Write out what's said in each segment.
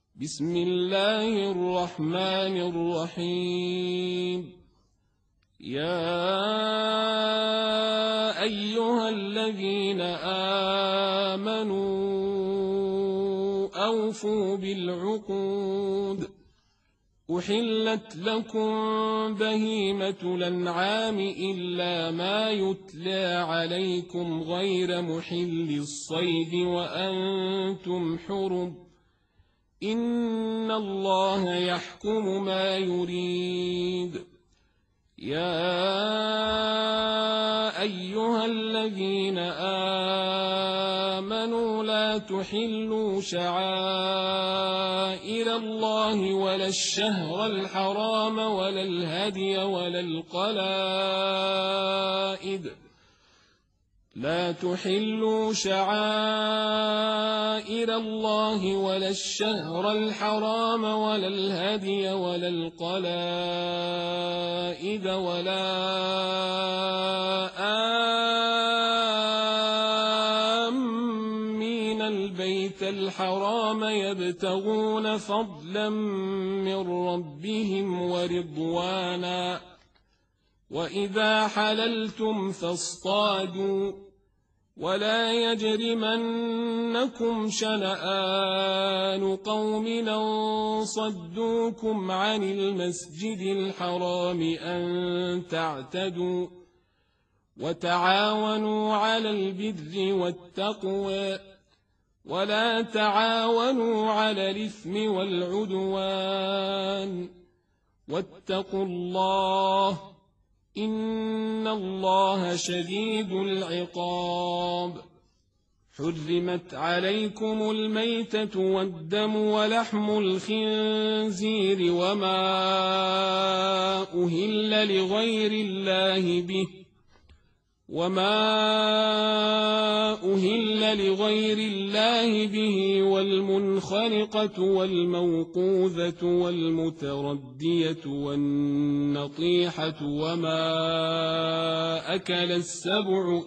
بسم الله الرحمن الرحيم. يا أيها الذين آمنوا أوفوا بالعقود. أحلت لكم بهيمة الأنعام إلا ما يتلى عليكم غير محل الصيد وأنتم حرم. إن الله يحكم ما يريد. يا أيها الذين آمنوا لا تحلوا شعائر الله ولا الشهر الحرام ولا الهدي ولا القلائد. لا تحلوا شعائر الله ولا الشهر الحرام ولا الهدي ولا القلائد ولا آمين البيت الحرام يبتغون فضلا من ربهم ورضوانا. وإذا حللتم فاصطادوا ولا يجرمنكم شنآن قوم أن صدوكم عن المسجد الحرام أن تعتدوا. وتعاونوا على البر والتقوى ولا تعاونوا على الإثم والعدوان. واتقوا الله إن الله شديد العقاب. حرمت عليكم الميتة والدم ولحم الخنزير وما أهل لغير الله به والمنخنقة والموقوذة والمتردية والنطيحة وما أكل السبع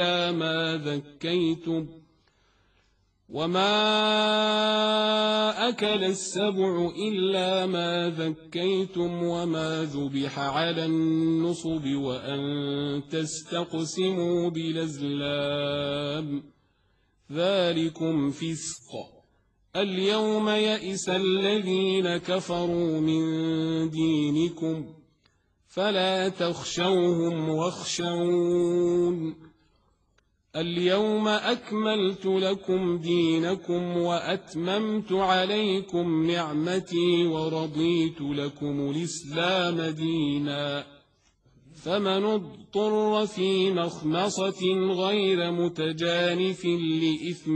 إلا ما ذكيتم وما ذبح على النصب وأن تستقسموا بالأزلام ذلكم فسق. اليوم يئس الذين كفروا من دينكم فلا تخشوهم واخشون. اليوم أكملت لكم دينكم وأتممت عليكم نعمتي ورضيت لكم الإسلام دينا. فمن اضطر في مخمصة غير متجانف لإثم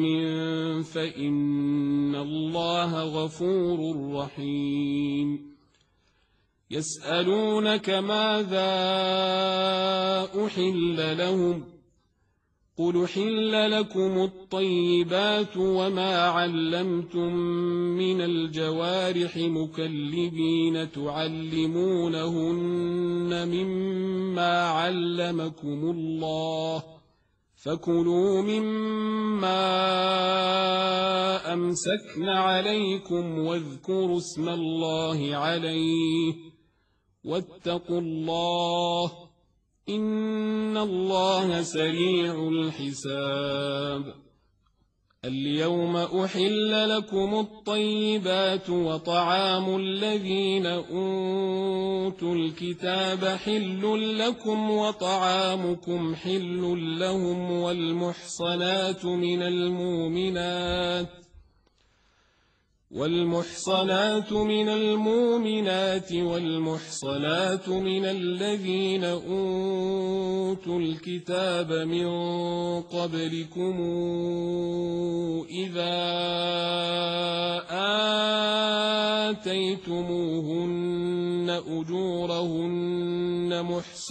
فإن الله غفور رحيم. يسألونك ماذا أحل لهم قل أحل لكم الطيبات وما علمتم من الجوارح مكلبين تعلمونهن مما علمكم الله فكلوا مما أمسكن عليكم واذكروا اسم الله عليه واتقوا الله إن الله سريع الحساب. اليوم أحل لكم الطيبات وطعام الذين أوتوا الكتاب حل لكم وطعامكم حل لهم والمحصنات من المؤمنات والمحصنات من الذين أوتوا الكتاب من قبلكم إذا آتيتموهن أجورهن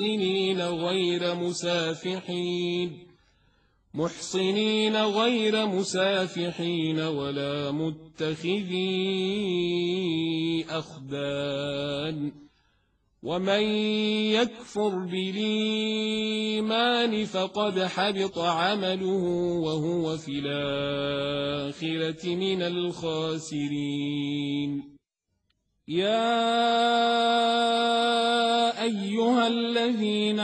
محصنين غير مسافحين ولا متخذي أخدان. ومن يكفر بالإيمان فقد حبط عمله وهو في الآخرة من الخاسرين. يا أيها الذين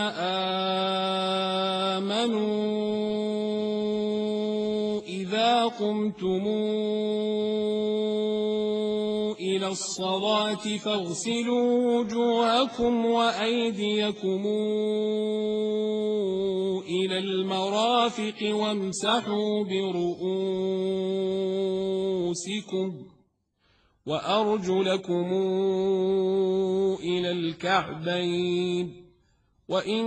آمنوا إذا قمتم إلى الصلاة فاغسلوا وجوهكم وأيديكم إلى المرافق وامسحوا برؤوسكم وأرجلكم إلى الكعبين، وإن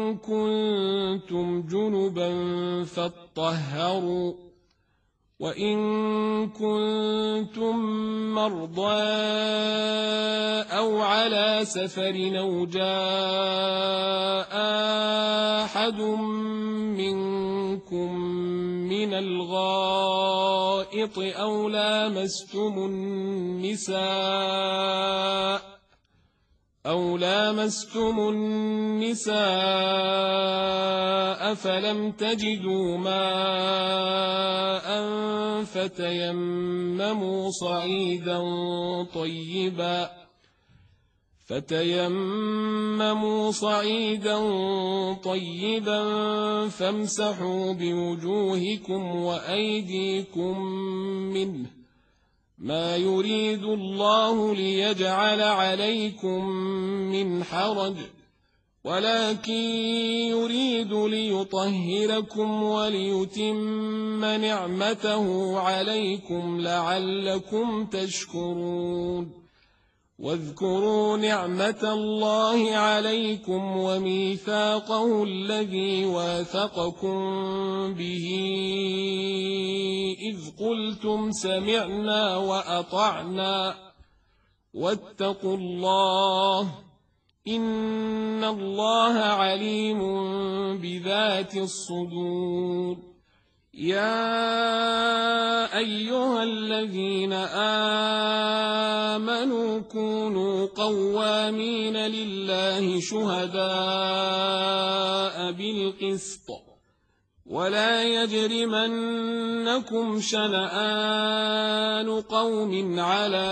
كنتم جنبا فاطهروا، وإن كنتم مرضى أو على سفر أو جاء أحد منكم من الغائط أو لامستم النساء فلم تجدوا ماء فتيمموا صعيدا طيبا فامسحوا بوجوهكم وأيديكم منه، ما يريد الله ليجعل عليكم من حرج، ولكن يريد ليطهركم وليتم نعمته عليكم لعلكم تشكرون. واذكروا نعمة الله عليكم وميثاقه الذي واثقكم به إذ قلتم سمعنا وأطعنا واتقوا الله إن الله عليم بذات الصدور. يا أيها الذين آمنوا كونوا قوامين لله شهداء بالقسط، ولا يجرمنكم شنآن قوم على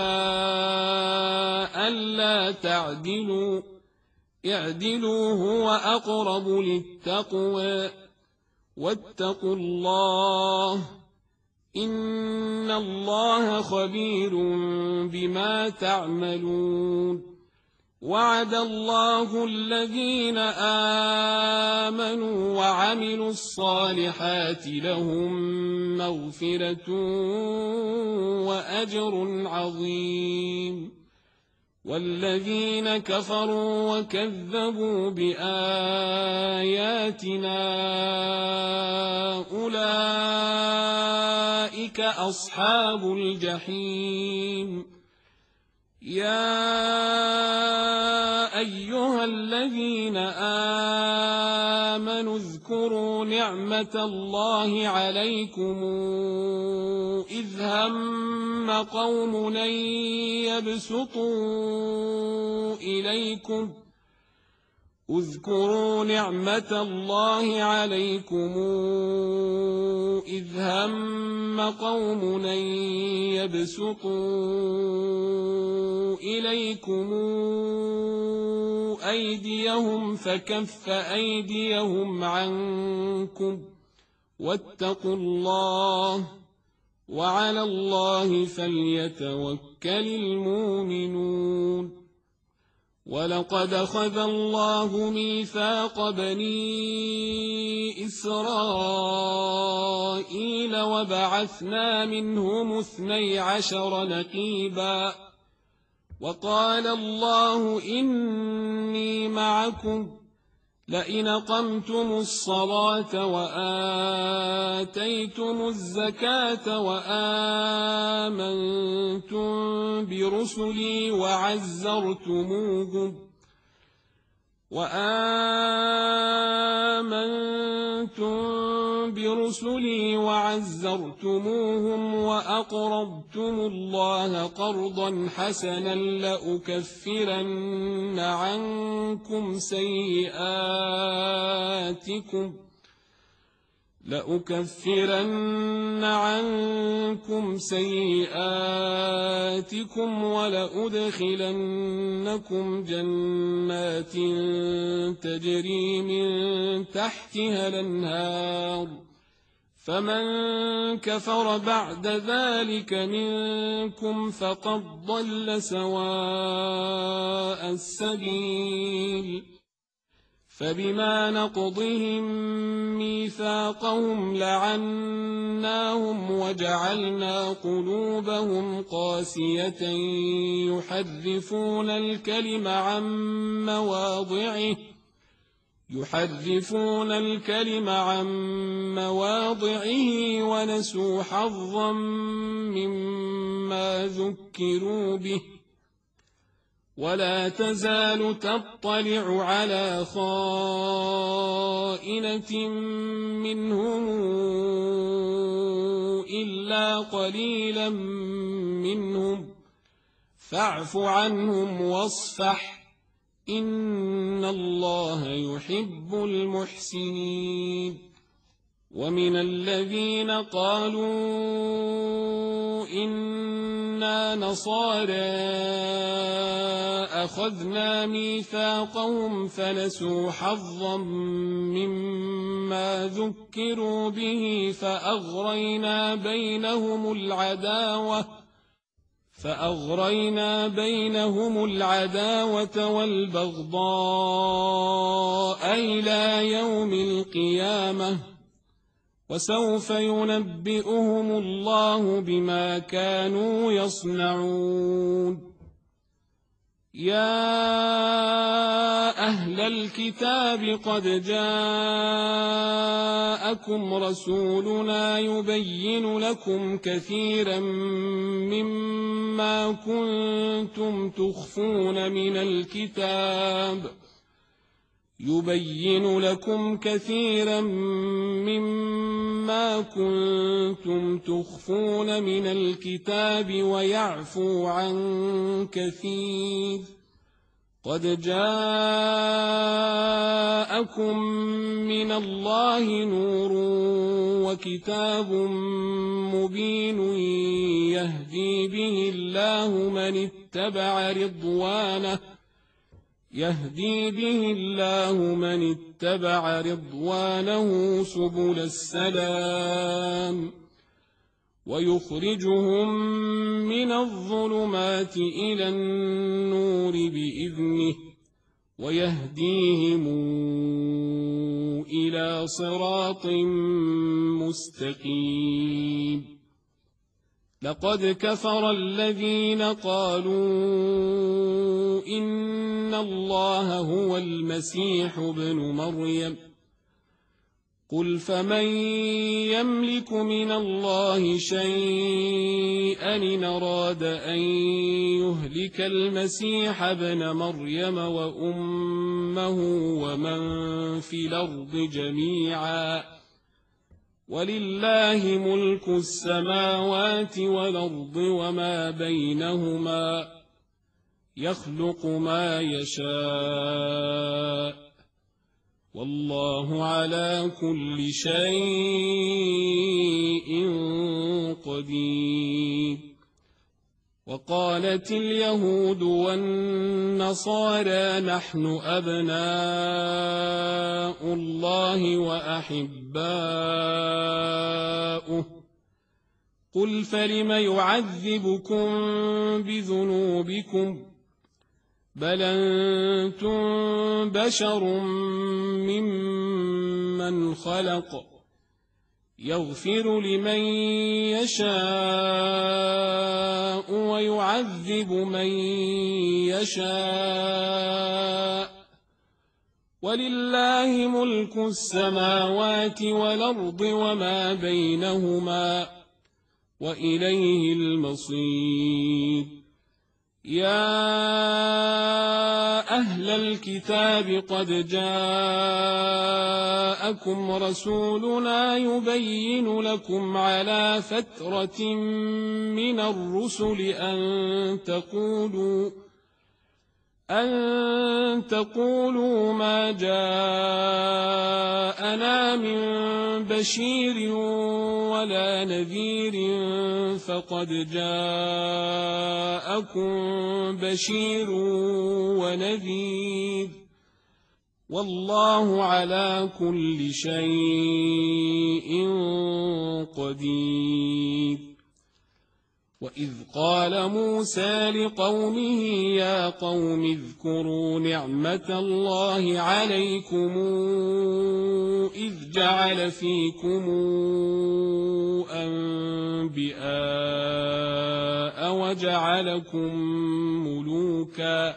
ألا تعدلوا، اعدلوا هو أقرب للتقوى، واتقوا الله إن الله خبير بما تعملون. وعد الله الذين آمنوا وعملوا الصالحات لهم مغفرة وأجر عظيم. والذين كفروا وكذبوا بآياتنا أولئك أصحاب الجحيم. يا أيها الذين آمنوا اذكروا نعمة الله عليكم إذ هم قوم أن يبسطوا إليكم اذكروا نعمة الله عليكم إذ هم قوم أن يبسطوا إليكم أيديهم فكف أيديهم عنكم واتقوا الله وعلى الله فليتوكل المؤمنون. ولقد أخذ الله ميثاق بني إسرائيل وبعثنا منهم 12 نقيبا وقال الله إني معكم لئن أقمتم الصلاة وآتيتم الزكاة وآمنتم برسلي وعزرتموهم وآمنتم برسلي وعزرتموهم وأقرضتم الله قرضا حسنا لأكفرن عنكم سيئاتكم ولأدخلنكم جنات تجري من تحتها الأنهار فمن كفر بعد ذلك منكم فقد ضل سواء السبيل فبما نقضهم ميثاقهم لعناهم وجعلنا قلوبهم قاسية يحرفون الكلم عن مواضعه ونسوا حظا مما ذكروا به ولا تزال تطلع على خائنة منهم إلا قليلا منهم فاعف عنهم واصفح إن الله يحب المحسنين ومن الذين قالوا إنا نصارى أخذنا ميثاقهم فنسوا حظا مما ذكروا به فأغرينا بينهم العداوة والبغضاء إلى يوم القيامة وسوف ينبئهم الله بما كانوا يصنعون يا أهل الكتاب قد جاءكم رسولنا يبين لكم كثيرا مما كنتم تخفون من الكتاب ويعفو عن كثير قد جاءكم من الله نور وكتاب مبين يهدي به الله من اتبع رضوانه سبل السلام ويخرجهم من الظلمات إلى النور بإذنه ويهديهم إلى صراط مستقيم لقد كفر الذين قالوا إن الله هو المسيح ابن مريم قل فمن يملك من الله شيئا إن أراد أن يهلك المسيح ابن مريم وأمه ومن في الأرض جميعا ولله ملك السماوات والأرض وما بينهما يخلق ما يشاء والله على كل شيء قدير وقالت اليهود والنصارى نحن أبناء الله وأحباؤه قل فلم يعذبكم بذنوبكم بل أنتم بشر ممن خلق يغفر لمن يشاء ويعذب من يشاء ولله ملك السماوات والأرض وما بينهما وإليه المصير يا أهل الكتاب قد جاءكم رسولنا يبين لكم على فترة من الرسل أن تقولوا ما جاءنا من بشير ولا نذير فقد جاءكم بشير ونذير والله على كل شيء قدير. وإذ قال موسى لقومه يا قوم اذكروا نعمة الله عليكم إذ جعل فيكم أنبياء وجعلكم ملوكا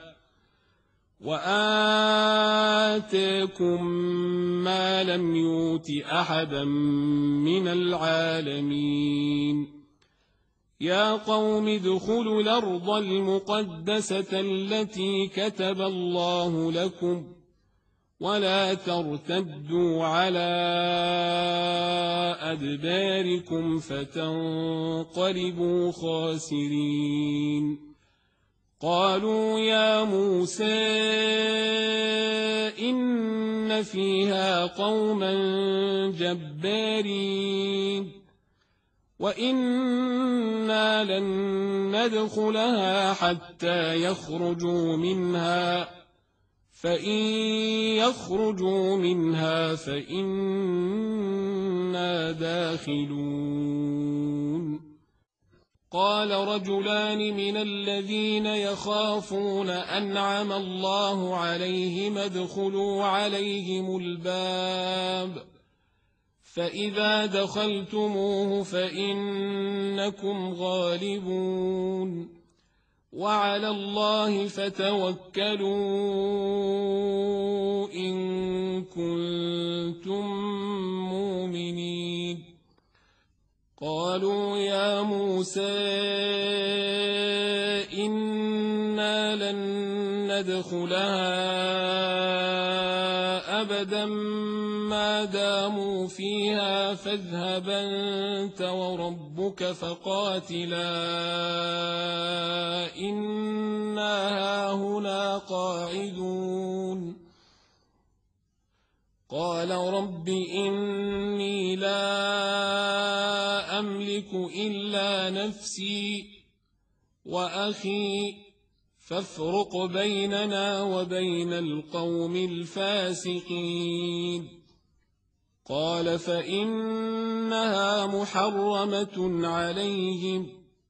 وآتاكم ما لم يؤت أحدا من العالمين. يا قوم ادخلوا الأرض المقدسة التي كتب الله لكم ولا ترتدوا على أدباركم فتنقلبوا خاسرين. قالوا يا موسى إن فيها قوما جبارين وإنا لن ندخلها حتى يخرجوا منها فإن يخرجوا منها فإنا داخلون. قال رجلان من الذين يخافون أنعم الله عليهم ادخلوا عليهم الباب فإذا دخلتموه فإنكم غالبون وعلى الله فتوكلوا إن كنتم مؤمنين. قالوا يا موسى إنا لن ندخلها أبدا ما داموا فيها فاذهب أنت وربك فقاتلا إنا هاهنا قاعدون. قال رب إني لا أملك إلا نفسي وأخي فافرق بيننا وبين القوم الفاسقين. قال فإنها محرمة عليهم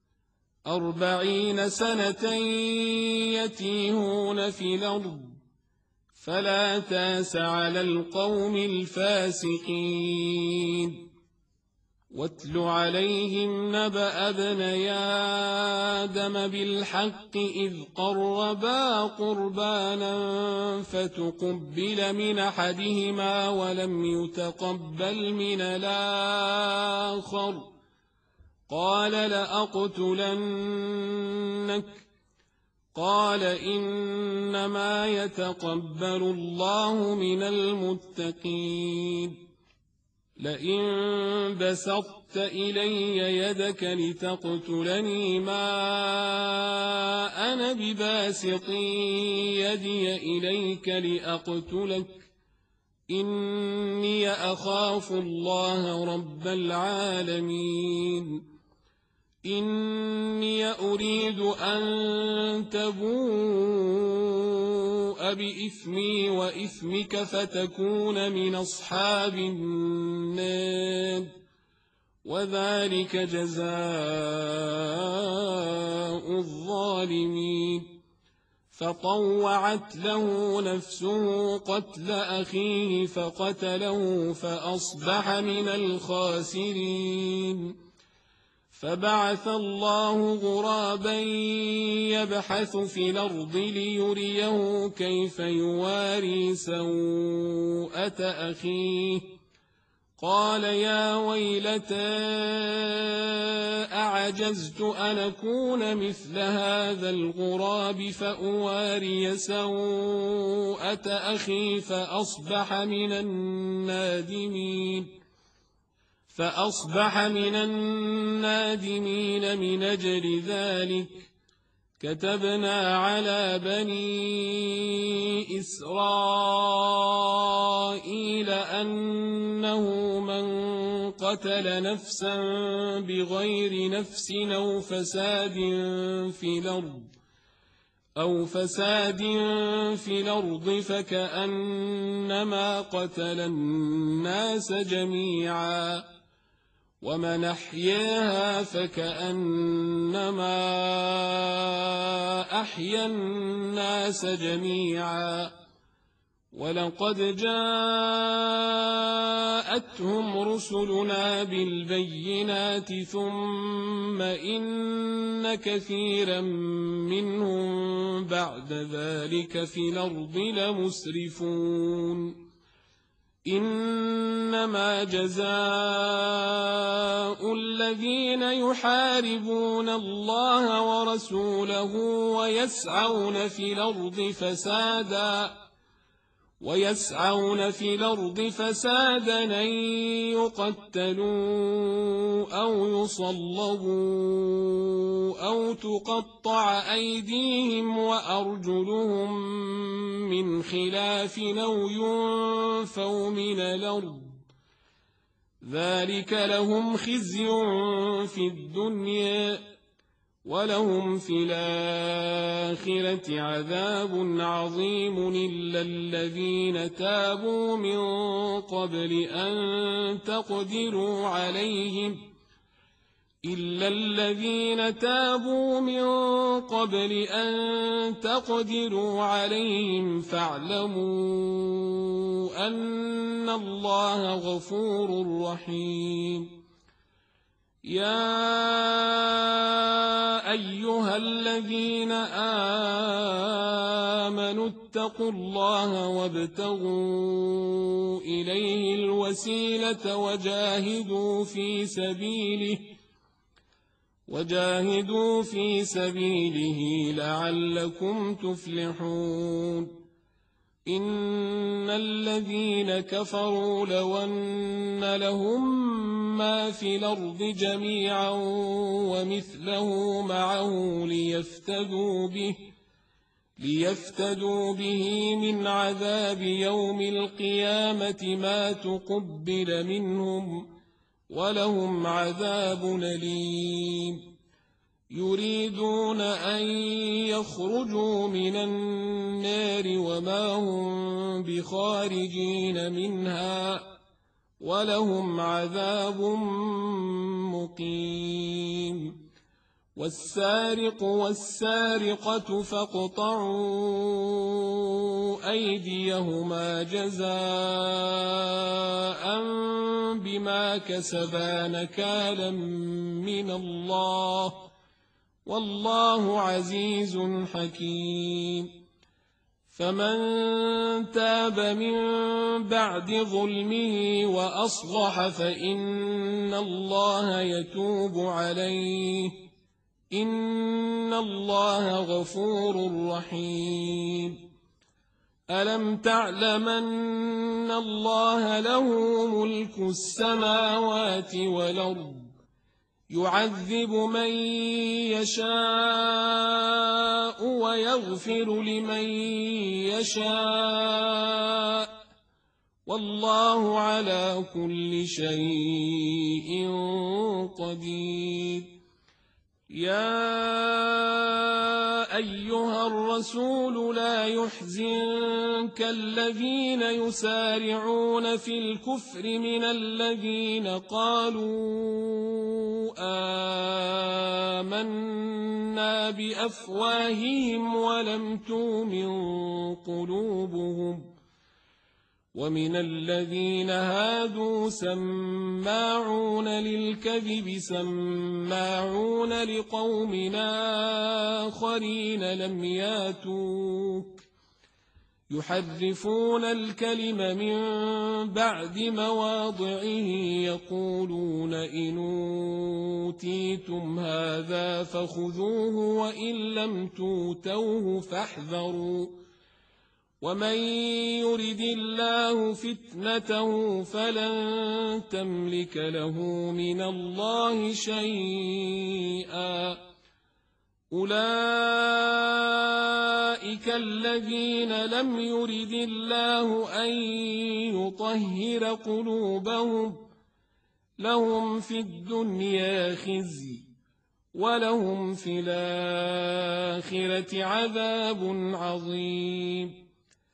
40 سنة يتيهون في الأرض فلا تاس على القوم الفاسقين. واتل عليهم نبأ ابني آدم بالحق إذ قربا قربانا فتقبل من أحدهما ولم يتقبل من الآخر قال لأقتلنك قال إنما يتقبل الله من المتقين. لئن بسطت إلي يدك لتقتلني ما أنا بباسط يدي إليك لأقتلك إني أخاف الله رب العالمين. إني أريد أن تبوء بإثمي وإثمك فتكون من أصحاب النار وذلك جزاء الظالمين. فطوعت له نفسه قتل أخيه فقتله فأصبح من الخاسرين. فبعث الله غرابا يبحث في الأرض ليريه كيف يواري سوءة أخيه قال يا ويلتى أعجزت أن أكون مثل هذا الغراب فأواري سوءة أخي فأصبح من النادمين من أجل ذلك كتبنا على بني إسرائيل أنه من قتل نفسا بغير نفس أو فساد في الأرض فكأنما قتل الناس جميعا ومن أحياها فكأنما أحيا الناس جميعا ولقد جاءتهم رسلنا بالبينات ثم إن كثيرا منهم بعد ذلك في الأرض لمسرفون إنما جزاء الذين يحاربون الله ورسوله ويسعون في الأرض فسادا أن يقتلوا أو يصلبوا أو تقطع أيديهم وأرجلهم من خلاف أو ينفوا من الأرض ذلك لهم خزي في الدنيا ولهم في الآخرة عذاب عظيم إلا الذين تابوا من قبل أن تقدروا عليهم فاعلموا أن الله غفور رحيم يا أيها الذين آمنوا اتقوا الله وابتغوا إليه الوسيلة وجاهدوا في سبيله لعلكم تفلحون إن الذين كفروا لو أن لهم ما في الأرض جميعا ومثله معه ليفتدوا به من عذاب يوم القيامة ما تقبل منهم ولهم عذاب أليم يريدون أن يخرجوا من النار وما هم بخارجين منها ولهم عذاب مقيم والسارق والسارقة فاقطعوا أيديهما جزاء بما كسبا نكالا من الله والله عزيز حكيم فمن تاب من بعد ظلمه وأصلح فإن الله يتوب عليه إن الله غفور رحيم ألم تعلم أن الله له ملك السماوات والأرض يعذب من يشاء ويغفر لمن يشاء والله على كل شيء قدير يا أيها الرسول لا يحزنك الذين يسارعون في الكفر من الذين قالوا آمنا بأفواههم ولم تؤمن قلوبهم ومن الذين هادوا سماعون للكذب سماعون لقوم آخرين لم ياتوك يحرفون الكلم من بعد مواضعه يقولون إن أوتيتم هذا فخذوه وإن لم توتوه فاحذروا ومن يرد الله فتنته فلن تملك له من الله شيئا أولئك الذين لم يرد الله أن يطهر قلوبهم لهم في الدنيا خزي ولهم في الآخرة عذاب عظيم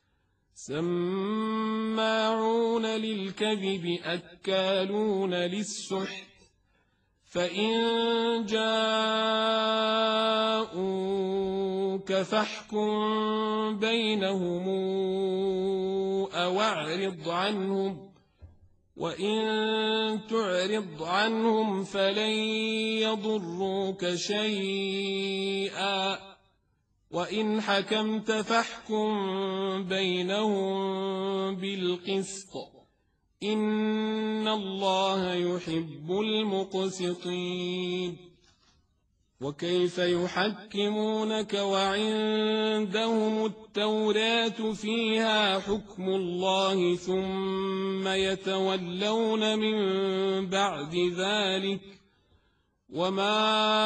سماعون للكذب أكالون للسحت فإن جاءوك فاحكم بينهم أو اعرض عنهم وإن تعرض عنهم فلن يضروك شيئا وإن حكمت فاحكم بينهم بالقسط إن الله يحب المقسطين وكيف يحكمونك وعندهم التوراة فيها حكم الله ثم يتولون من بعد ذلك وما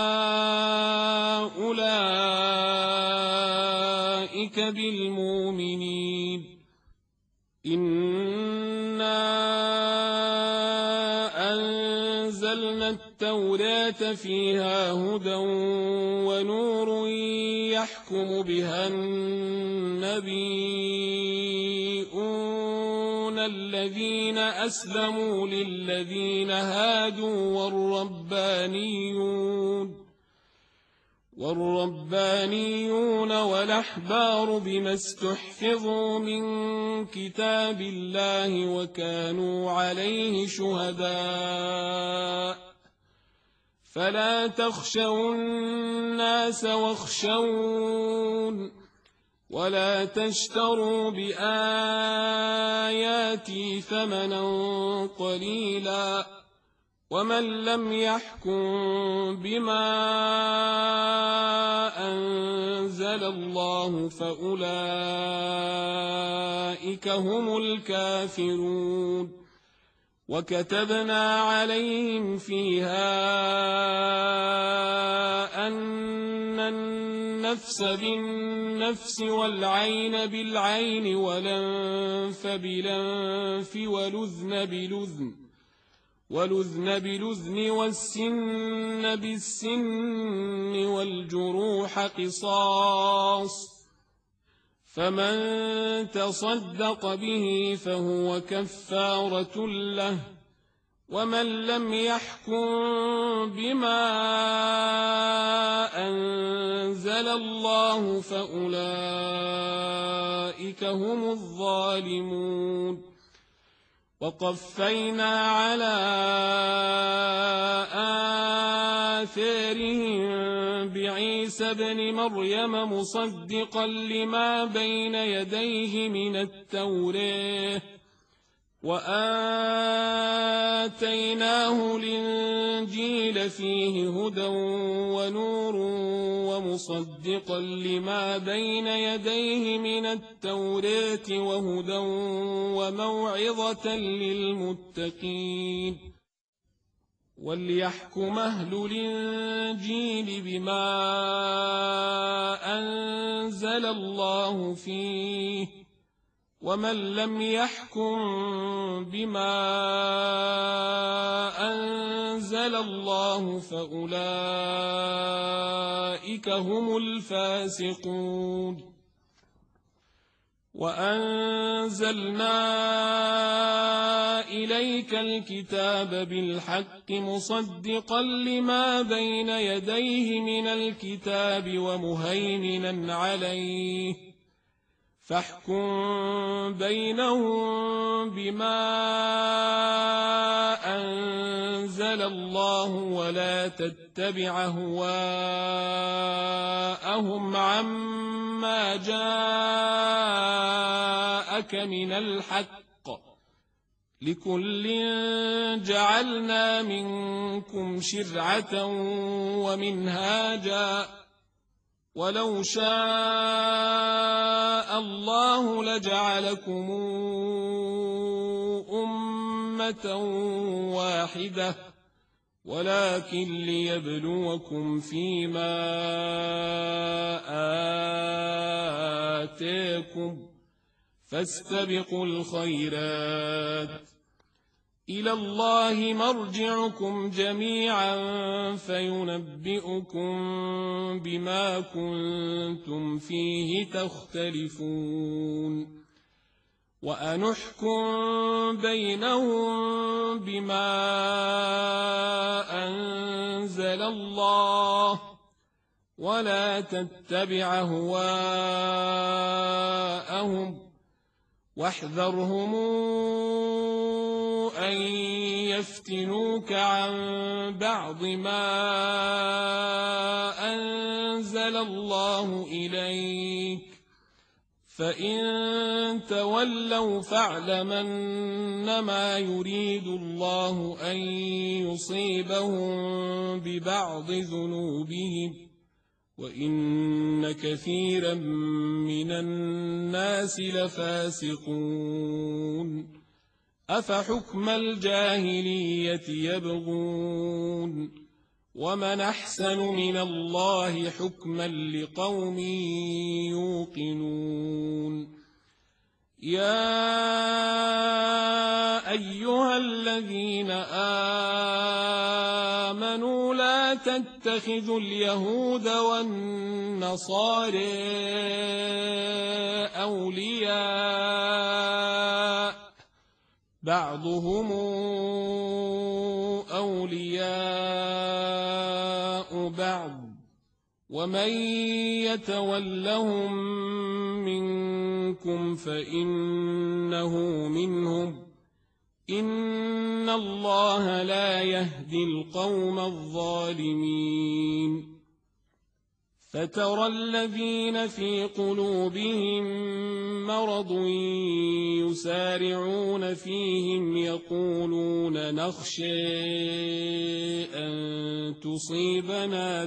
أولئك بالمؤمنين إنا أنزلنا التوراة فيها هدى ونور يحكم بها النبيون الذين أسلموا للذين هادوا والربانيون والأحبار بما استحفظوا من كتاب الله وكانوا عليه شهداء فلا تخشوا الناس واخشون ولا تشتروا بآياتي ثمنا قليلا ومن لم يحكم بما أنزل الله فأولئك هم الكافرون وكتبنا عليهم فيها أن النفس بالنفس والعين بالعين والأنف بالأنف والأذن بالأذن والسن بالسن والجروح قصاص فمن تصدق به فهو كفارة له ومن لم يحكم بما أنزل الله فأولئك هم الظالمون وقفينا على آثارهم بعيسى ابن مريم مصدقا لما بين يديه من التوراة وآتيناه الإنجيل فيه هدى ونور ومصدقا لما بين يديه من التوراة وهدى وموعظة للمتقين وليحكم أهل الإنجيل بما أنزل الله فيه ومن لم يحكم بما أنزل الله فأولئك هم الفاسقون وأنزلنا إليك الكتاب بالحق مصدقا لما بين يديه من الكتاب ومهيمنا عليه فاحكم بينهم بما أنزل الله ولا تتبع أهواءهم عما ما جاءك من الحق لكل جعلنا منكم شرعة ومنهاجا ولو شاء الله لجعلكم أمة واحدة ولكن ليبلوكم فيما آتاكم فاستبقوا الخيرات إلى الله مرجعكم جميعا فينبئكم بما كنتم فيه تختلفون وأنحكم بينهم بما أنزل الله ولا تتبع أهواءهم واحذرهم أن يفتنوك عن بعض ما أنزل الله إليك فإن تولوا فاعلم أنما يريد الله أن يصيبهم ببعض ذنوبهم وإن كثيرا من الناس لفاسقون أفحكم الجاهلية يبغون ومن أحسن من الله حكما لقوم يوقنون يا أيها الذين آمنوا لا تتخذوا اليهود والنصارى أولياء بعضهم أولياء بعض ومن يتولهم منكم فإنه منهم إن الله لا يهدي القوم الظالمين فترى الذين في قلوبهم مرض يسارعون فيهم يقولون نخشى أن تصيبنا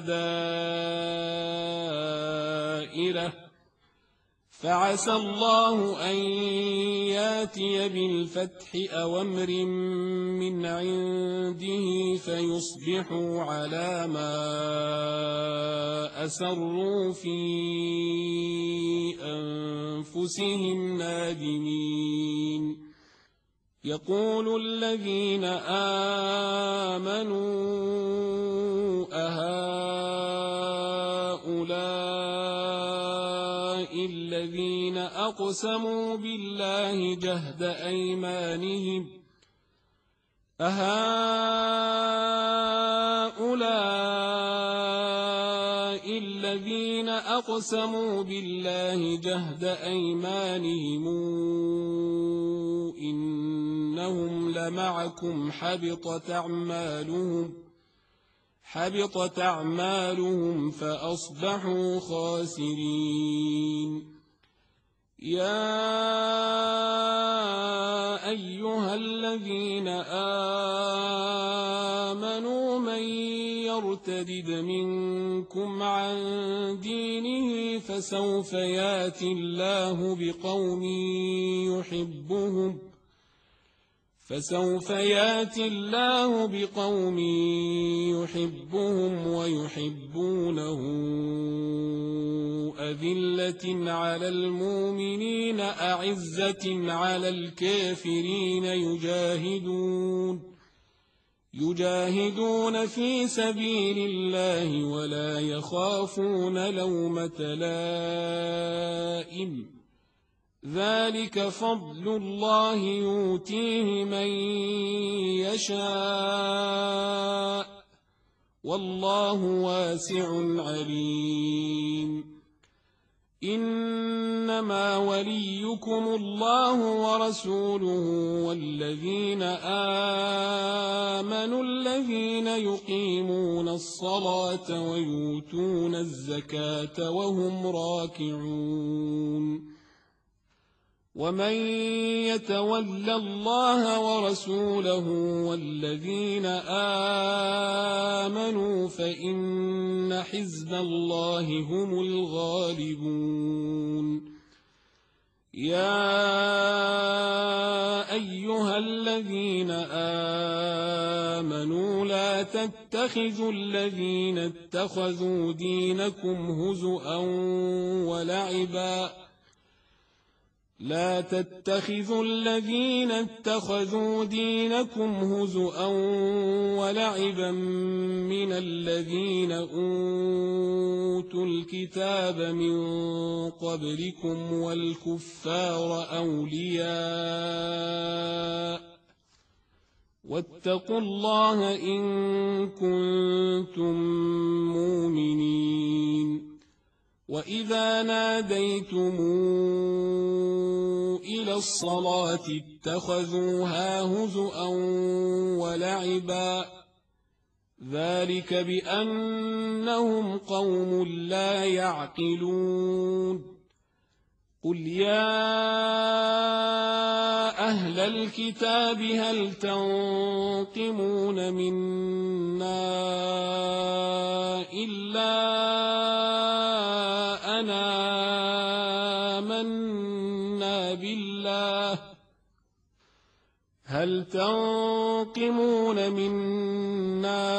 دائرة فعسى الله أن ياتي بالفتح أو أمر من عنده فيصبحوا على ما أسروا في أنفسهم نادمين يقول الذين آمنوا أهؤلاء الذين أقسموا بالله جهد أيمانهم أهؤلاء الذين أقسموا بالله جهد أيمانهم إنهم لمعكم حبطت أعمالهم فأصبحوا خاسرين يا أيها الذين آمنوا من يرتد منكم عن دينه فسوف ياتي الله بقوم يحبهم ويحبونه أذلة على المؤمنين أعزة على الكافرين يجاهدون في سبيل الله ولا يخافون لومة لائم ذلك فضل الله يؤتيه من يشاء والله واسع عليم إنما وليكم الله ورسوله والذين آمنوا الذين يقيمون الصلاة ويؤتون الزكاة وهم راكعون ومن يتول الله ورسوله والذين آمنوا فإن حزب الله هم الغالبون يا أيها الذين آمنوا لا تتخذوا الذين اتخذوا دينكم هزؤا ولعبا لا تتخذوا الذين اتخذوا دينكم هزؤا ولعبا من الذين أوتوا الكتاب من قبلكم والكفار أولياء واتقوا الله إن كنتم مؤمنين وإذا ناديتم إلى الصلاة اتخذوها هزؤا ولعبا ذلك بأنهم قوم لا يعقلون قل يا أهل الكتاب هل تنقمون منا إلا أن آمنا بالله هل تنقمون منا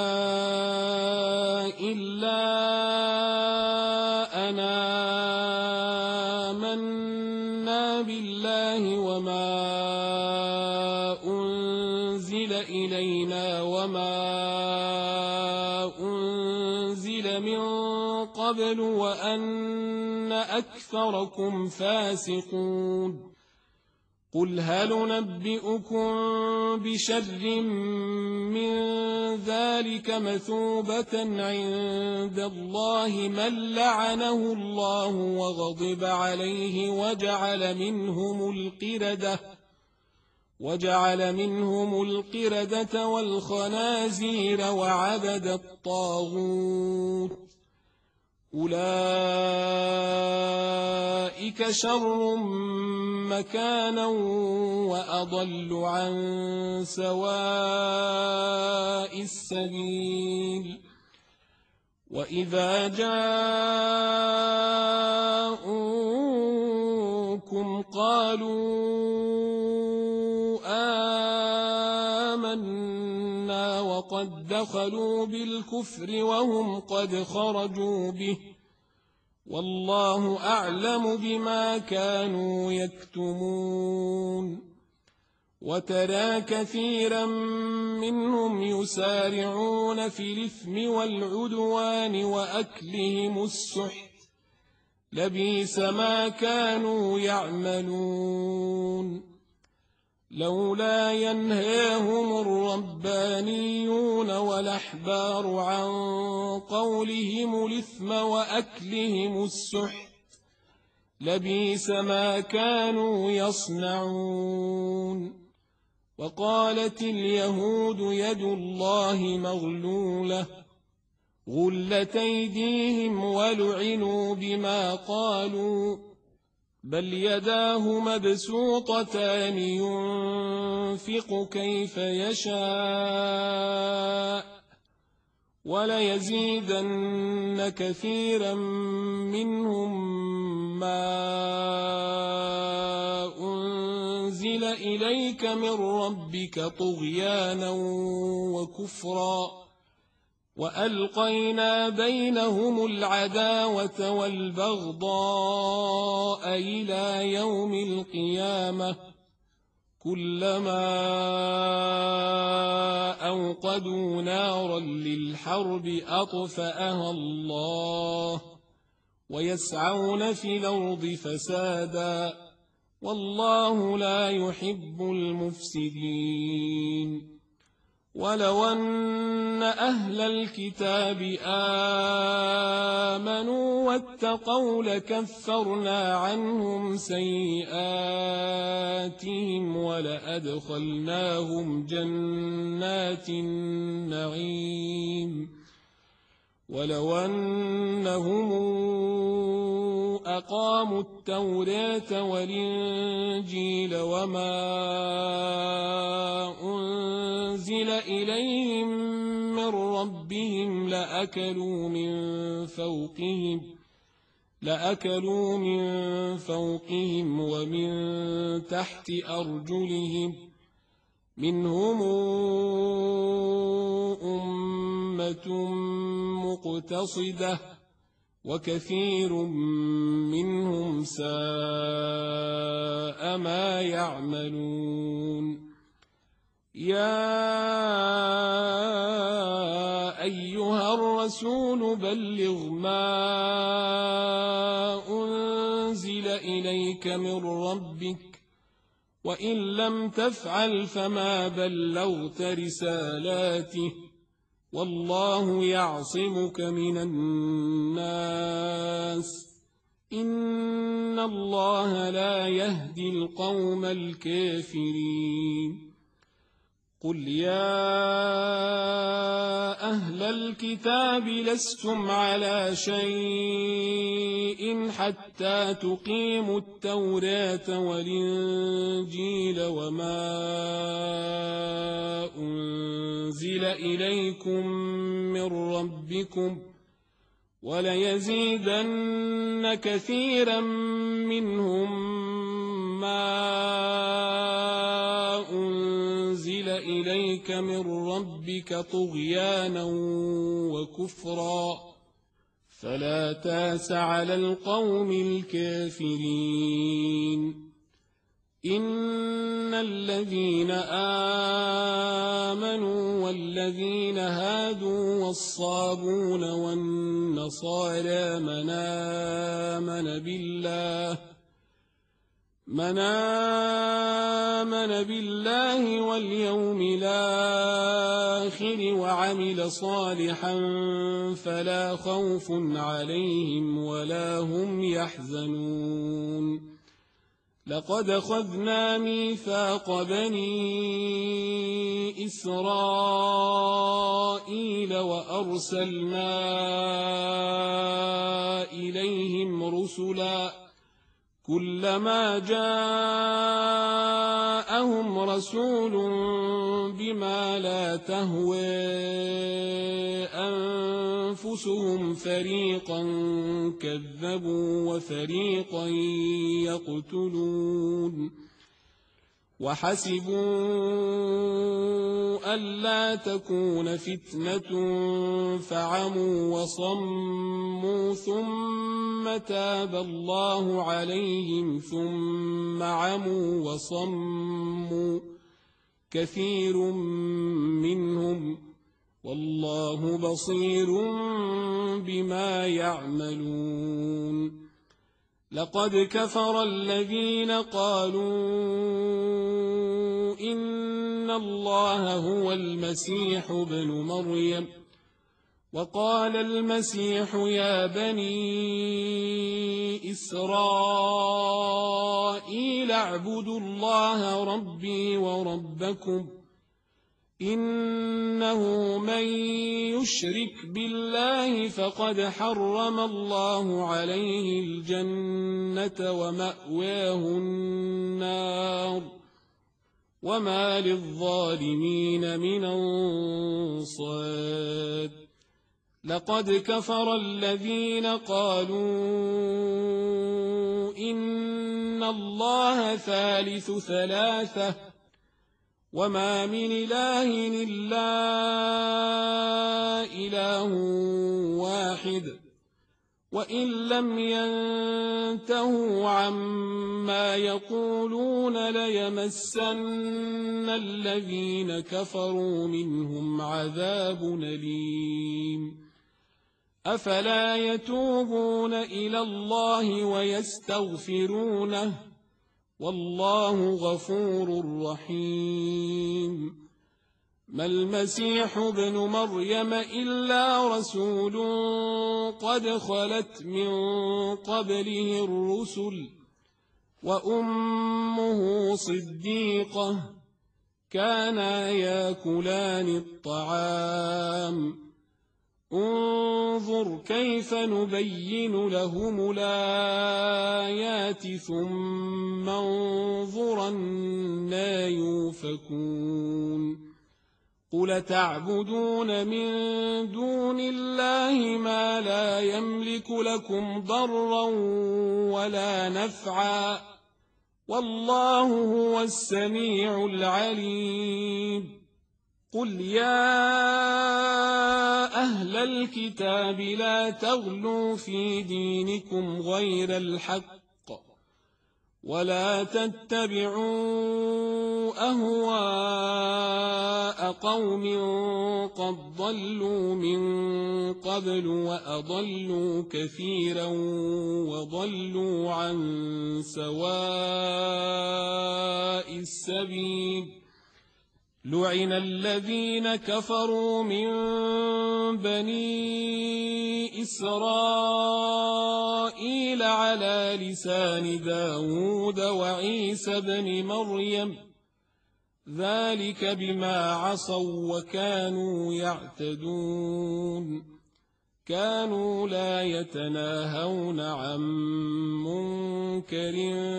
إلا أن آمنا بالله وما أنزل إلينا وما أنزل من قبل وأن أكثركم فاسقون قل هل ننبئكم بشر من ذلك مثوبة عند الله من لعنه الله وغضب عليه وجعل منهم القردة والخنازير وعبد الطاغوت أولئك شر مكانا وأضل عن سواء السبيل وإذا جاءوكم قالوا آمنا وقد دخلوا بالكفر وهم قد خرجوا به والله أعلم بما كانوا يكتمون وترى كثيرا منهم يسارعون في الإثم والعدوان وأكلهم السحت لبئس ما كانوا يعملون لولا ينهاهم الربانيون والأحبار عن قولهم الإثم وأكلهم السحت لبئس ما كانوا يصنعون وقالت اليهود يد الله مغلولة غلت أيديهم ولعنوا بما قالوا بل يداه مبسوطتان ينفق كيف يشاء وليزيدن كثيرا منهم ما أنزل إليك من ربك طغيانا وكفرا وألقينا بينهم العداوة والبغضاء إلى يوم القيامة كلما أوقدوا نارا للحرب أطفأها الله ويسعون في الأرض فسادا والله لا يحب المفسدين ولو أن أهل الكتاب آمنوا واتقوا لكفرنا عنهم سيئاتهم ولأدخلناهم جنات النعيم ولو أنهم أقاموا التوراة والإنجيل وما أنزل إليهم من ربهم لأكلوا من فوقهم ومن تحت أرجلهم منهم أمة مقتصدة وكثير منهم ساء ما يعملون يا أيها الرسول بلغ ما أنزل إليك من ربك وإن لم تفعل فما بلغت رسالاته والله يعصمك من الناس إن الله لا يهدي القوم الكافرين قل يا أهل الكتاب لستم على شيء حتى تقيموا التوراة والإنجيل وما أنزل إليكم من ربكم وليزيدن كثيرا منهم ما أنزل إليك من ربك طغيانا وكفرا فلا تاس على القوم الكافرين إن الذين آمنوا والذين هادوا والصابون والنصارى من آمن بالله واليوم الآخر وعمل صالحا فلا خوف عليهم ولا هم يحزنون لقد أخذنا ميثاق بني إسرائيل وأرسلنا إليهم رسلا كلما جاءهم رسول بما لا تهوى أنفسهم فريقا كذبوا وفريقا يقتلون وحسبوا ألا تكون فتنة فعموا وصموا ثم تاب الله عليهم ثم عموا وصموا كثير منهم والله بصير بما يعملون لقد كفر الذين قالوا إن الله هو المسيح ابن مريم وقال المسيح يا بني إسرائيل اعبدوا الله ربي وربكم إنه من يشرك بالله فقد حرم الله عليه الجنة ومأواه النار وما للظالمين من أنصار لقد كفر الذين قالوا إن الله ثالث ثلاثة وما من إله إلا إله واحد وإن لم ينتهوا عما يقولون ليمسن الذين كفروا منهم عذاب أليم أفلا يتوبون إلى الله ويستغفرونه والله غفور رحيم ما المسيح ابن مريم إلا رسول قد خلت من قبله الرسل وأمه صديقة كانا ياكلان الطعام انظر كيف نبين لهم الآيات ثم انظر أنى يؤفكون قل تعبدون من دون الله ما لا يملك لكم ضرا ولا نفعا والله هو السميع العليم قل يا أهل الكتاب لا تغلوا في دينكم غير الحق ولا تتبعوا أهواء قوم قد ضلوا من قبل وأضلوا كثيرا وضلوا عن سواء السبيل لعن الذين كفروا من بني إسرائيل على لسان داود وعيسى بن مريم ذلك بما عصوا وكانوا يعتدون كانوا لا يتناهون عن منكر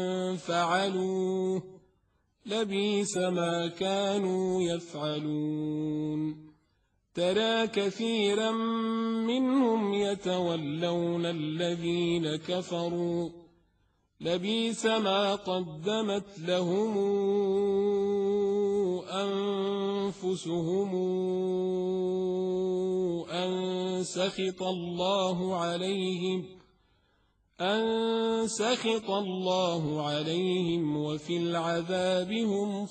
فعلوه لبئس ما كانوا يفعلون ترى كثيرا منهم يتولون الذين كفروا لبئس ما قدمت لهم أنفسهم أن سخط الله عليهم وفي العذاب هم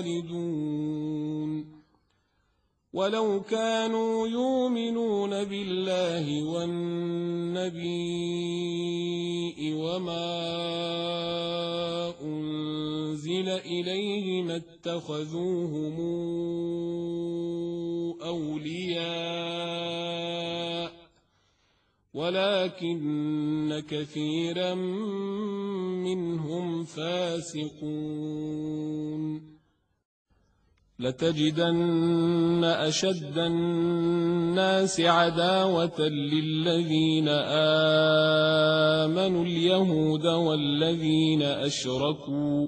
خالدون ولو كانوا يؤمنون بالله والنبي وما أنزل إليه ما اتخذوهم أولياء ولكن كثيرا منهم فاسقون لتجدن أشد الناس عداوة للذين آمنوا اليهود والذين أشركوا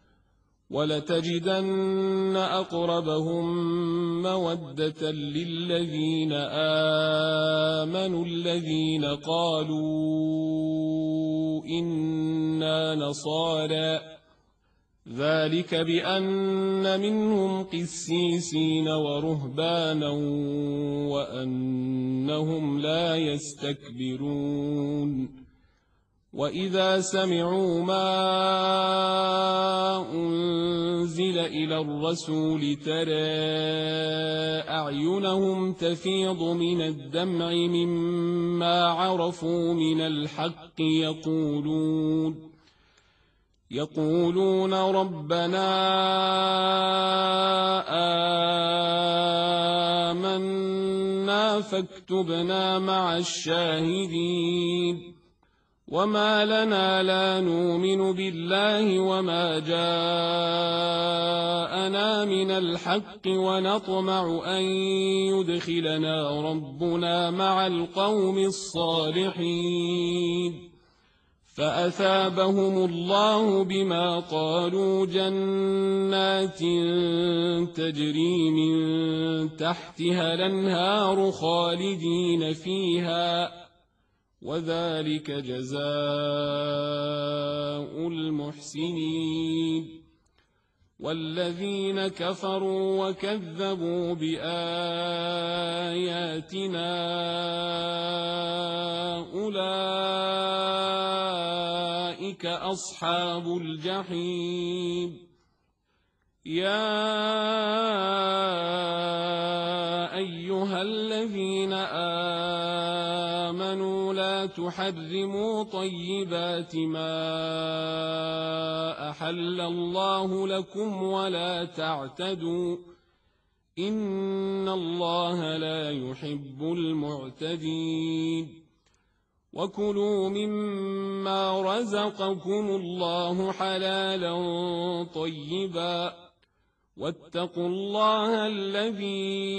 ولتجدن أقربهم مودة للذين آمنوا الذين قالوا إنا نصارى ذلك بأن منهم قسيسين ورهبانا وأنهم لا يستكبرون وإذا سمعوا ما أنزل إلى الرسول ترى أعينهم تفيض من الدمع مما عرفوا من الحق يقولون ربنا آمنا فاكتبنا مع الشاهدين وما لنا لا نؤمن بالله وما جاءنا من الحق ونطمع أن يدخلنا ربنا مع القوم الصالحين فأثابهم الله بما قالوا جنات تجري من تحتها الأنهار خالدين فيها وذلك جزاء المحسنين والذين كفروا وكذبوا بآياتنا أولئك أصحاب الجحيم يا أيها الذين آمنوا لا تحرموا طيبات ما أحل الله لكم ولا تعتدوا إن الله لا يحب المعتدين وكلوا مما رزقكم الله حلالا طيبا واتقوا الله الذي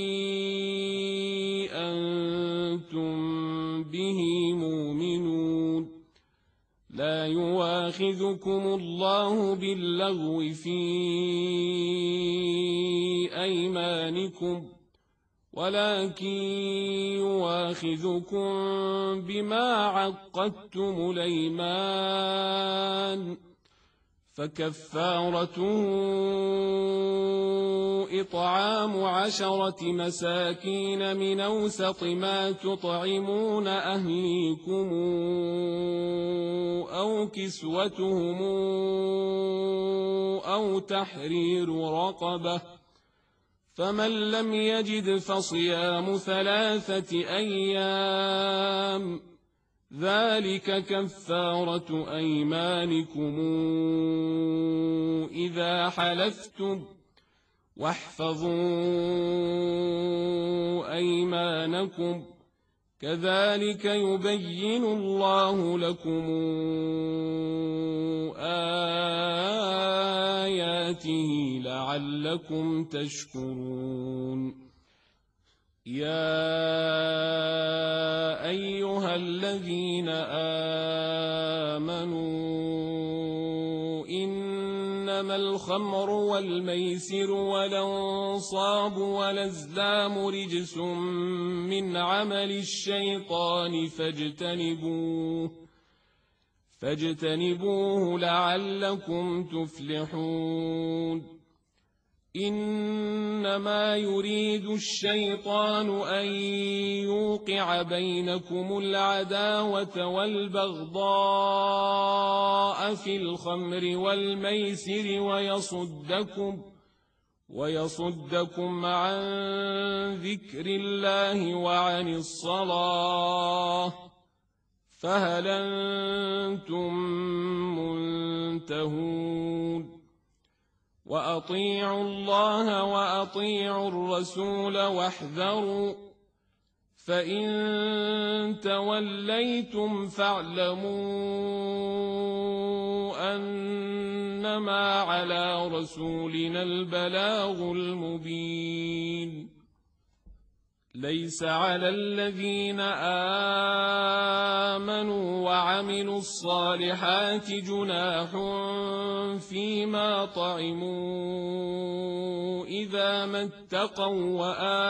أنتم به مؤمنون لا يؤاخذكم الله باللغو في أيمانكم ولكن يؤاخذكم بما عقدتم الأيمان فكفارته إطعام 10 مساكين من أوسط ما تطعمون أهليكم أو كسوتهم أو تحرير رقبة فمن لم يجد فصيام 3 أيام ذلك كفارة أيمانكم إذا حلفتم واحفظوا أيمانكم كذلك يبين الله لكم آياته لعلكم تشكرون يا أيها الذين آمنوا إنما الخمر والميسر والأنصاب والأزلام رجس من عمل الشيطان فاجتنبوه لعلكم تفلحون إنما يريد الشيطان أن يوقع بينكم العداوة والبغضاء في الخمر والميسر ويصدكم عن ذكر الله وعن الصلاة فهل أنتم منتهون وأطيعوا الله وأطيعوا الرسول واحذروا فإن توليتم فاعلموا أنما على رسولنا البلاغ المبين ليس على الذين آمنوا وعملوا الصالحات جناح فيما طعموا إذا ما اتقوا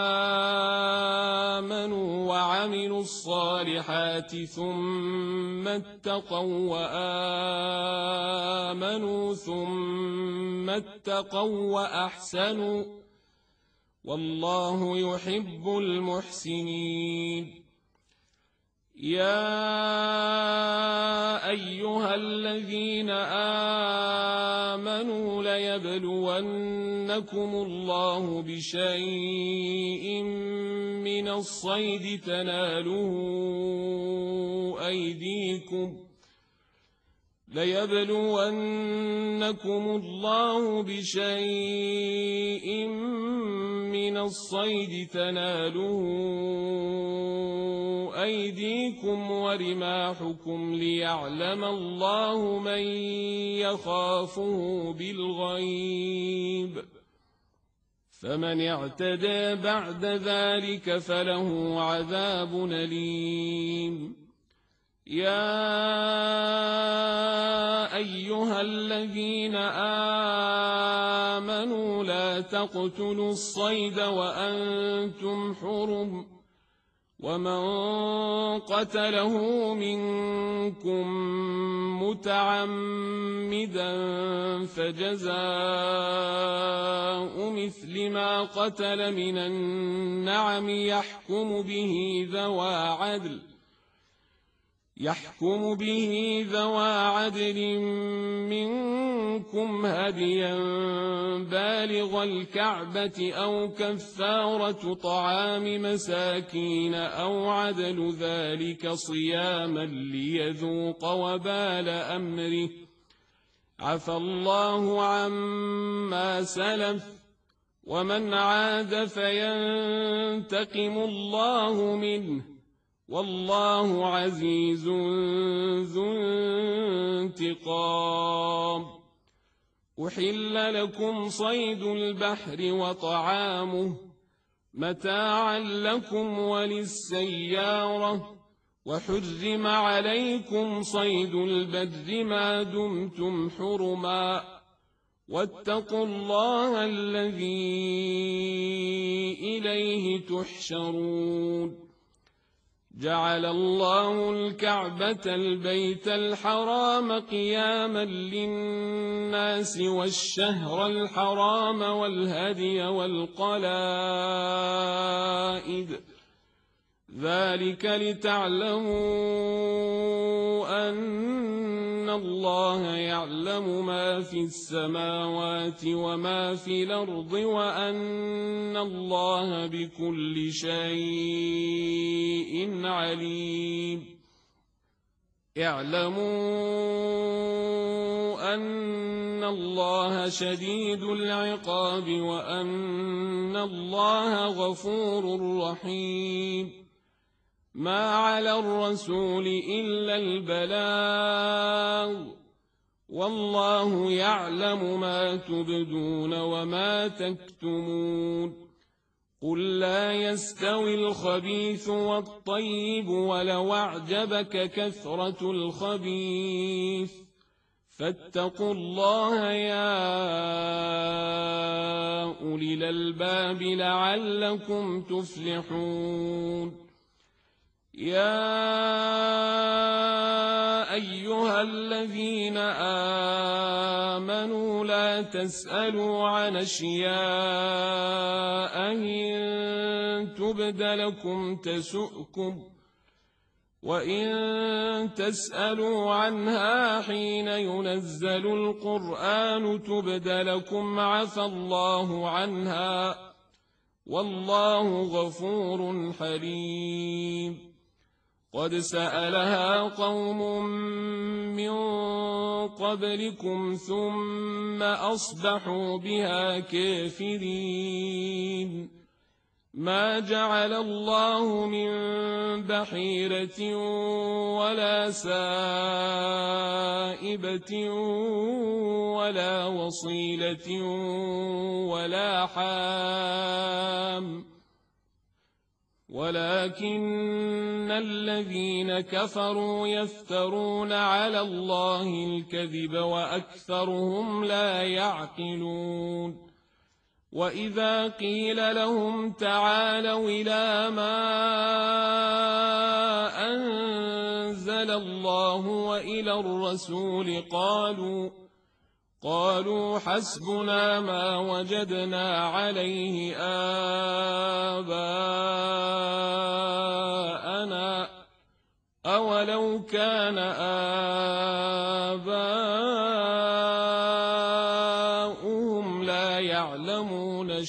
وآمنوا وعملوا الصالحات ثم اتقوا وآمنوا ثم اتقوا وأحسنوا والله يحب المحسنين يا أيها الذين آمنوا ليبلونكم الله بشيء من الصيد تناله أيديكم ورماحكم ليعلم الله من يخافه بالغيب فمن اعتدى بعد ذلك فله عذاب أليم يا أيها الذين آمنوا لا تقتلوا الصيد وأنتم حرم ومن قتله منكم متعمدا فجزاء مثل ما قتل من النعم يحكم به ذوى عدل منكم هديا بالغ الكعبة أو كفارة طعام مساكين أو عدل ذلك صياما ليذوق وبال أمره عفى الله عما سلف ومن عاد فينتقم الله منه والله عزيز ذو انتقام. أحل لكم صيد البحر وطعامه متاعا لكم وللسيارة، وحرم عليكم صيد البر ما دمتم حرما، واتقوا الله الذي إليه تحشرون. جعل الله الكعبة البيت الحرام قياما للناس والشهر الحرام والهدي والقلائد، ذلك لتعلموا أن الله يعلم ما في السماوات وما في الأرض وأن الله بكل شيء عليم. اعلموا أن الله شديد العقاب وأن الله غفور رحيم. ما على الرسول إلا البلاغ، والله يعلم ما تبدون وما تكتمون. قل لا يستوي الخبيث والطيب ولو أعجبك كثرة الخبيث، فاتقوا الله يا أولي الألباب لعلكم تفلحون. يا أيها الذين آمنوا لا تسألوا عن أشياء إن تبد لكم تسؤكم، وإن تسألوا عنها حين ينزل القرآن تبد لكم عفى الله عنها، والله غفور حليم. قد سألها قوم من قبلكم ثم أصبحوا بها كافرين. ما جعل الله من بحيرة ولا سائبة ولا وصيلة ولا حام، ولكن الذين كفروا يفترون على الله الكذب وأكثرهم لا يعقلون. وإذا قيل لهم تعالوا إلى ما أنزل الله وإلى الرسول قالوا حسبنا ما وجدنا عليه آباءنا أولو كان آباؤهم لا يعلمون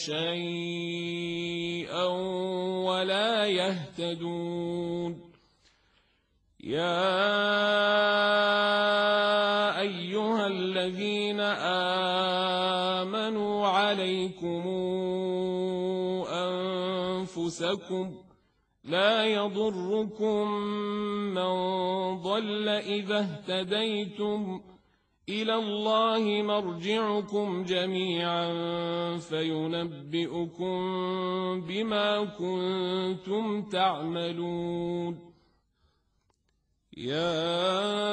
شيئا ولا يهتدون. يا أيها الذين آمنوا عليكم أنفسكم لا يضركم من ضل إذا اهتديتم، إلى الله مرجعكم جميعا فينبئكم بما كنتم تعملون. يا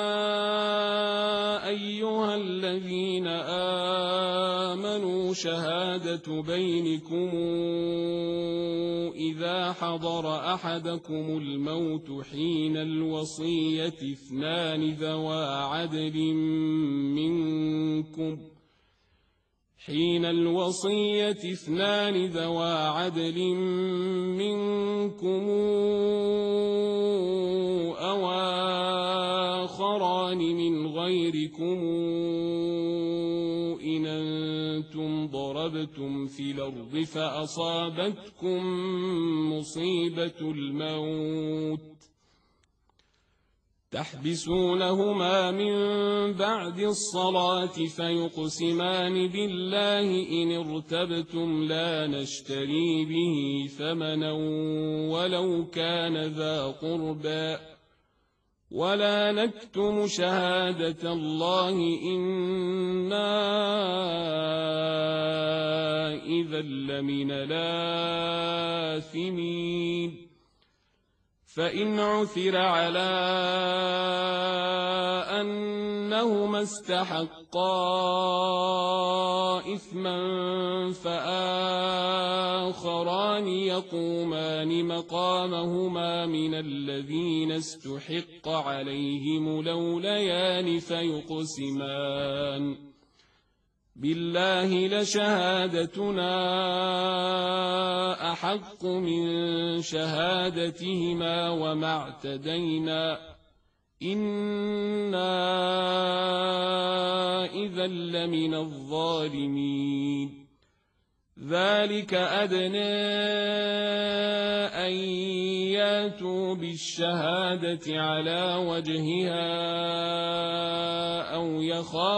أيها الذين آمنوا شهادة بينكم إذا حضر أحدكم الموت حين الوصية اثنان ذوى عدل منكم أو آخران من غيركم إن أنتم ضربتم في الأرض فأصابتكم مصيبة الموت تحبسونهما من بعد الصلاة فيقسمان بالله إن ارتبتم لا نشتري به ثمنا ولو كان ذا قربى ولا نكتم شهادة الله إنا إذا لمن الآثمين فإن عثر على أنهما استحقا إثما فآخران يقومان مقامهما من الذين استحق عليهم الأوليان فيقسمان بالله لشهادتنا أحق من شهادتهما وما اعتدينا إنا إذا لمن الظالمين ذلك أدنى أن ياتوا بالشهادة على وجهها أو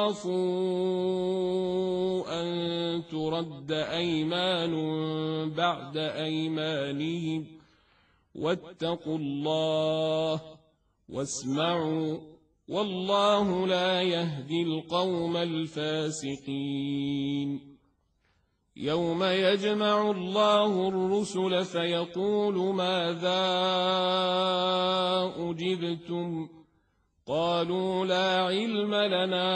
يخافوا أن ترد أيمان بعد أيمانهم واتقوا الله واسمعوا والله لا يهدي القوم الفاسقين يوم يجمع الله الرسل فيقول ماذا أجبتم قالوا لا علم لنا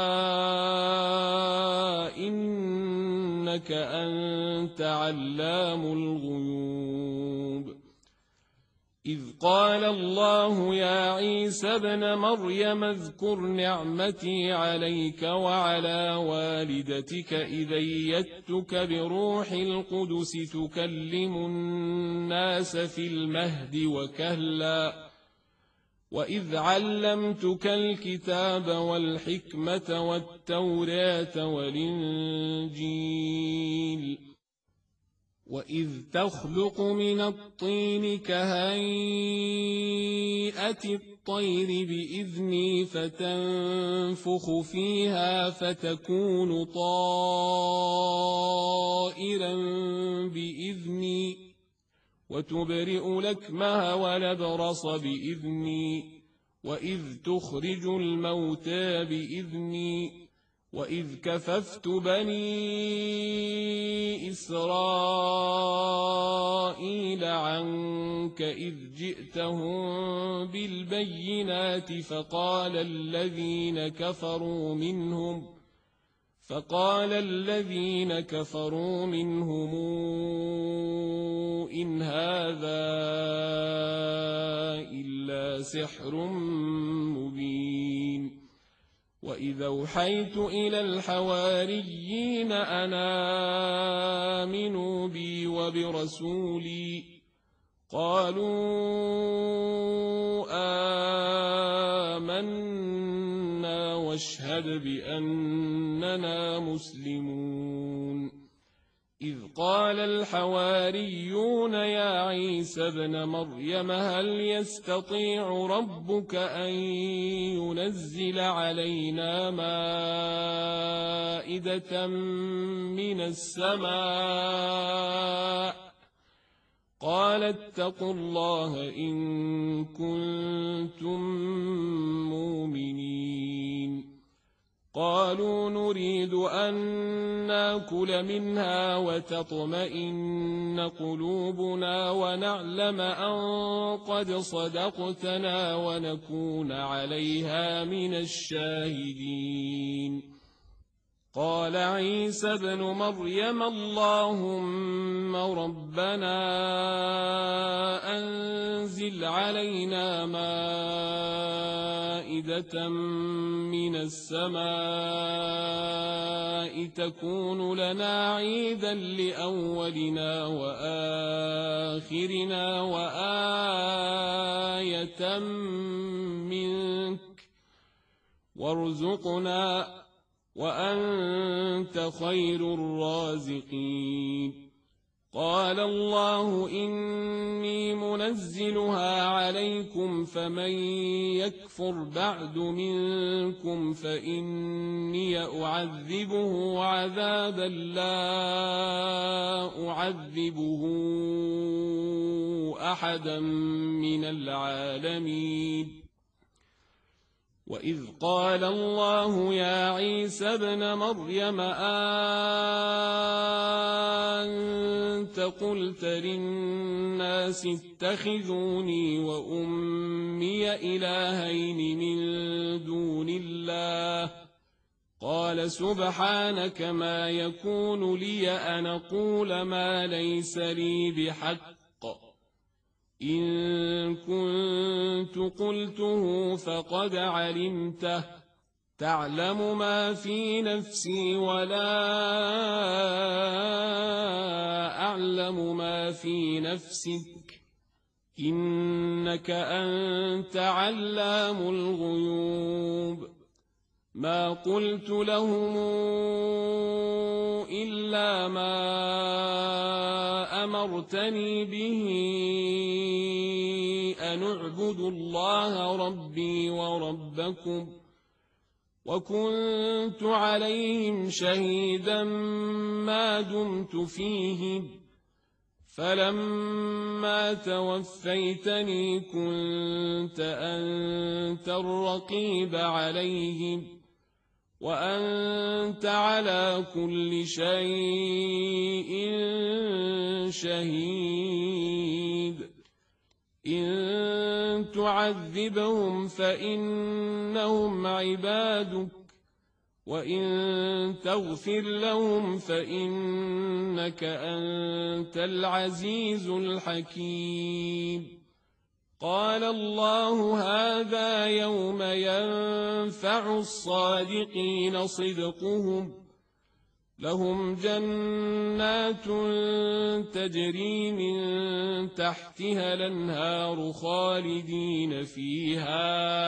إنك أنت علام الغيوب إذ قال الله يا عيسى ابن مريم اذكر نعمتي عليك وعلى والدتك إذ أيدتك بروح القدس تكلم الناس في المهد وكهلا وإذ علمتك الكتاب والحكمة والتوراة والإنجيل وإذ تخلق من الطين كهيئة الطير بإذني فتنفخ فيها فتكون طائرا بإذني وتبرئ الأكمه والأبرص بإذني وإذ تخرج الموتى بإذني وإذ كففت بني إسرائيل عنك إذ جئتهم بالبينات فقال الذين كفروا منهم إن هذا إلا سحر مبين وإذا أوحيت إلى الحواريين أن آمنوا بي وبرسولي قالوا آمنا واشهد بأننا مسلمون إذ قال الحواريون يا عيسى ابن مريم هل يستطيع ربك أن ينزل علينا مائدة من السماء قال اتقوا الله إن كنتم مؤمنين قالوا نريد أن ناكل منها وتطمئن قلوبنا ونعلم أن قد صدقتنا ونكون عليها من الشاهدين قال عيسى ابن مريم اللهم ربنا أنزل علينا مائدة من السماء تكون لنا عيدا لأولنا وآخرنا وآية منك وارزقنا وأنت خير الرازقين قال الله إني منزلها عليكم فمن يكفر بعد منكم فإني أعذبه عذابا لا أعذبه أحدا من العالمين وإذ قال الله يا عيسى ابن مريم أنت قلت للناس اتخذوني وأمي إلهين من دون الله قال سبحانك ما يكون لي أن أقول ما ليس لي بحق إن كنت قلته فقد علمته تعلم ما في نفسي ولا أعلم ما في نفسك إنك أنت علام الغيوب ما قلت لهم إلا ما أمرتني به أن اعبدوا الله ربي وربكم وكنت عليهم شهيدا ما دمت فيهم فلما توفيتني كنت أنت الرقيب عليهم وأنت على كل شيء شهيد إن تعذبهم فإنهم عبادك وإن تغفر لهم فإنك أنت العزيز الحكيم قال الله هذا يوم ينفع الصادقين صدقهم لهم جنات تجري من تحتها الأنهار خالدين فيها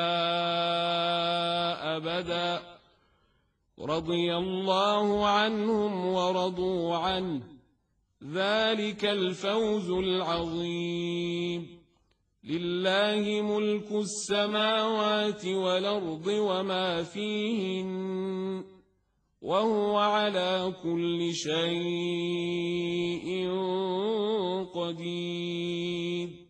أبدا رضي الله عنهم ورضوا عنه ذلك الفوز العظيم لله ملك السماوات والأرض وما فيهن وهو على كل شيء قدير